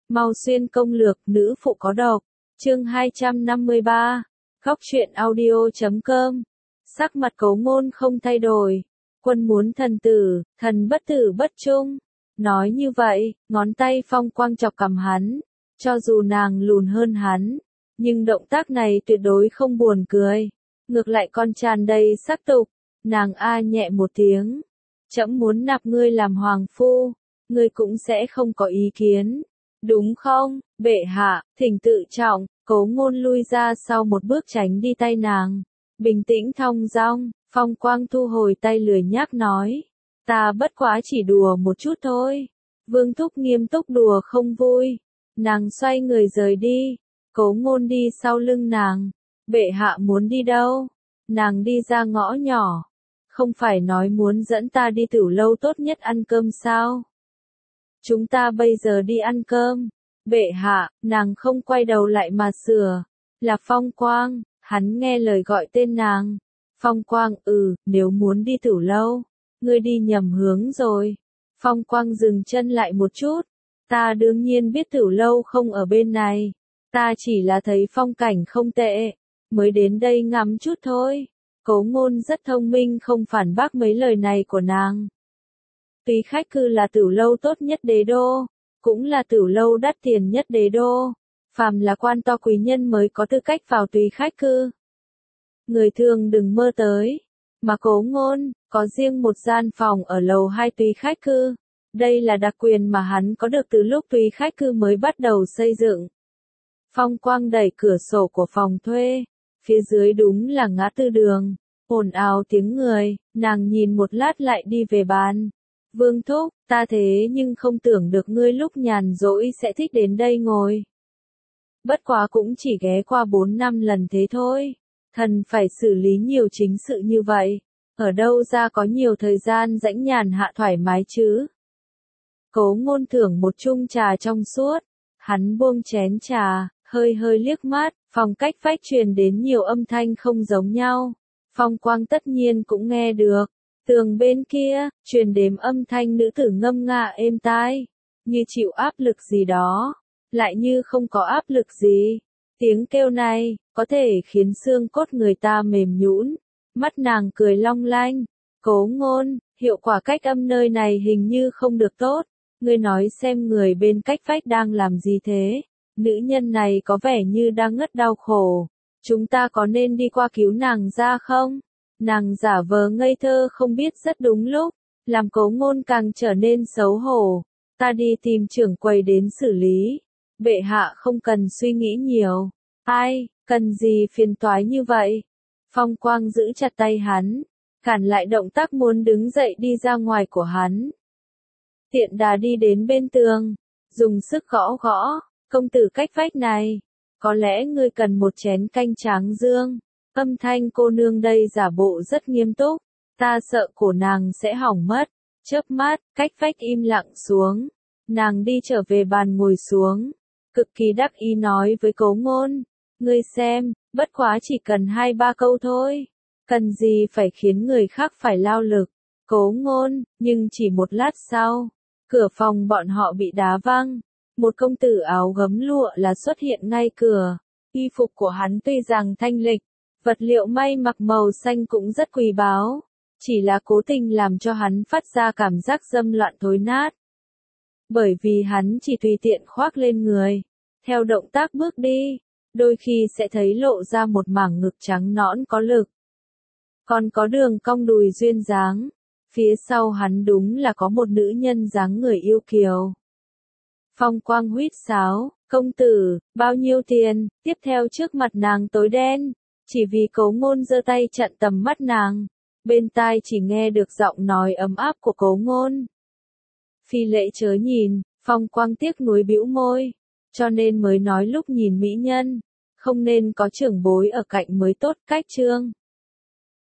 Mau xuyên công lược, nữ phụ có độc. Chương 253. Góc truyện audio.com. Sắc mặt Cố Ngôn không thay đổi. Quân muốn thần tử, thần bất tử bất trung. Nói như vậy, ngón tay Phong Quang chọc cằm hắn. Cho dù nàng lùn hơn hắn, nhưng động tác này tuyệt đối không buồn cười. Ngược lại còn tràn đầy sắc tục. Nàng a nhẹ một tiếng. Trẫm muốn nạp ngươi làm hoàng phu. Ngươi cũng sẽ không có ý kiến. Đúng không, bệ hạ, thỉnh tự trọng. Cố Ngôn lui ra sau một bước tránh đi tay nàng. Bình tĩnh thong dong, Phong Quang thu hồi tay lười nhác nói. Ta bất quá chỉ đùa một chút thôi. Vương thúc nghiêm túc đùa không vui. Nàng xoay người rời đi. Cố Ngôn đi sau lưng nàng. Bệ hạ muốn đi đâu? Nàng đi ra ngõ nhỏ. Không phải nói muốn dẫn ta đi Tửu Lâu tốt nhất ăn cơm sao? Chúng ta bây giờ đi ăn cơm. Bệ hạ, nàng không quay đầu lại mà sửa. Là Phong Quang, hắn nghe lời gọi tên nàng. Phong Quang, nếu muốn đi Tửu Lâu. Ngươi đi nhầm hướng rồi. Phong Quang dừng chân lại một chút. Ta đương nhiên biết Tửu Lâu không ở bên này. Ta chỉ là thấy phong cảnh không tệ. Mới đến đây ngắm chút thôi. Cố Ngôn rất thông minh không phản bác mấy lời này của nàng. Túy khách cư là Tửu Lâu tốt nhất đế đô. Cũng là Tửu Lâu đắt tiền nhất đế đô. Phàm là quan to quý nhân mới có tư cách vào túy khách cư. Người thường đừng mơ tới. Mà Cố Ngôn, có riêng một gian phòng ở lầu 2 túy khách cư. Đây là đặc quyền mà hắn có được từ lúc túy khách cư mới bắt đầu xây dựng. Phong Quang đẩy cửa sổ của phòng thuê. Phía dưới đúng là ngã tư đường. Ồn ào tiếng người, nàng nhìn một lát lại đi về bàn. Vương thúc, ta thế nhưng không tưởng được ngươi lúc nhàn rỗi sẽ thích đến đây ngồi. Bất quá cũng chỉ ghé qua 4-5 lần thế thôi. Thần phải xử lý nhiều chính sự như vậy. Ở đâu ra có nhiều thời gian rãnh nhàn hạ thoải mái chứ? Cố Ngôn thưởng một chung trà trong suốt. Hắn buông chén trà, hơi liếc mắt, phòng cách vách truyền đến nhiều âm thanh không giống nhau. Phong Quang tất nhiên cũng nghe được. Tường bên kia, truyền đến âm thanh nữ tử ngâm nga êm tai. Như chịu áp lực gì đó. Lại như không có áp lực gì. Tiếng kêu này, có thể khiến xương cốt người ta mềm nhũn. Mắt nàng cười long lanh. Cố Ngôn, hiệu quả cách âm nơi này hình như không được tốt. Ngươi nói xem người bên cách vách đang làm gì thế? Nữ nhân này có vẻ như đang ngất đau khổ. Chúng ta có nên đi qua cứu nàng ra không? Nàng giả vờ ngây thơ không biết rất đúng lúc. Làm Cố Ngôn càng trở nên xấu hổ. Ta đi tìm trưởng quầy đến xử lý. Bệ hạ không cần suy nghĩ nhiều. Ai, cần gì phiền toái như vậy? Phong Quang giữ chặt tay hắn. Cản lại động tác muốn đứng dậy đi ra ngoài của hắn. Tiện đà đi đến bên tường. Dùng sức gõ gõ. Công tử cách vách này. Có lẽ ngươi cần một chén canh tráng dương. Âm thanh cô nương đây giả bộ rất nghiêm túc. Ta sợ cổ nàng sẽ hỏng mất. Chớp mắt, cách vách im lặng xuống. Nàng đi trở về bàn ngồi xuống. Cực kỳ đắc ý nói với Cố Ngôn. Ngươi xem, bất quá chỉ cần 2-3 câu thôi. Cần gì phải khiến người khác phải lao lực. Cố Ngôn, nhưng chỉ một lát sau. Cửa phòng bọn họ bị đá văng. Một công tử áo gấm lụa là xuất hiện ngay cửa. Y phục của hắn tuy rằng thanh lịch. Vật liệu may mặc màu xanh cũng rất quý báu. Chỉ là cố tình làm cho hắn phát ra cảm giác dâm loạn thối nát. Bởi vì hắn chỉ tùy tiện khoác lên người. Theo động tác bước đi. Đôi khi sẽ thấy lộ ra một mảng ngực trắng nõn có lực. Còn có đường cong đùi duyên dáng. Phía sau hắn đúng là có một nữ nhân dáng người yêu kiều. Phong Quang huýt sáo. Công tử, bao nhiêu tiền? Tiếp theo trước mặt nàng tối đen. Chỉ vì Cố Ngôn giơ tay chặn tầm mắt nàng. Bên tai chỉ nghe được giọng nói ấm áp của Cố Ngôn. Phi lễ chớ nhìn. Phong Quang tiếc nuối bĩu môi. Cho nên mới nói lúc nhìn mỹ nhân. Không nên có trưởng bối ở cạnh mới tốt. Cách chương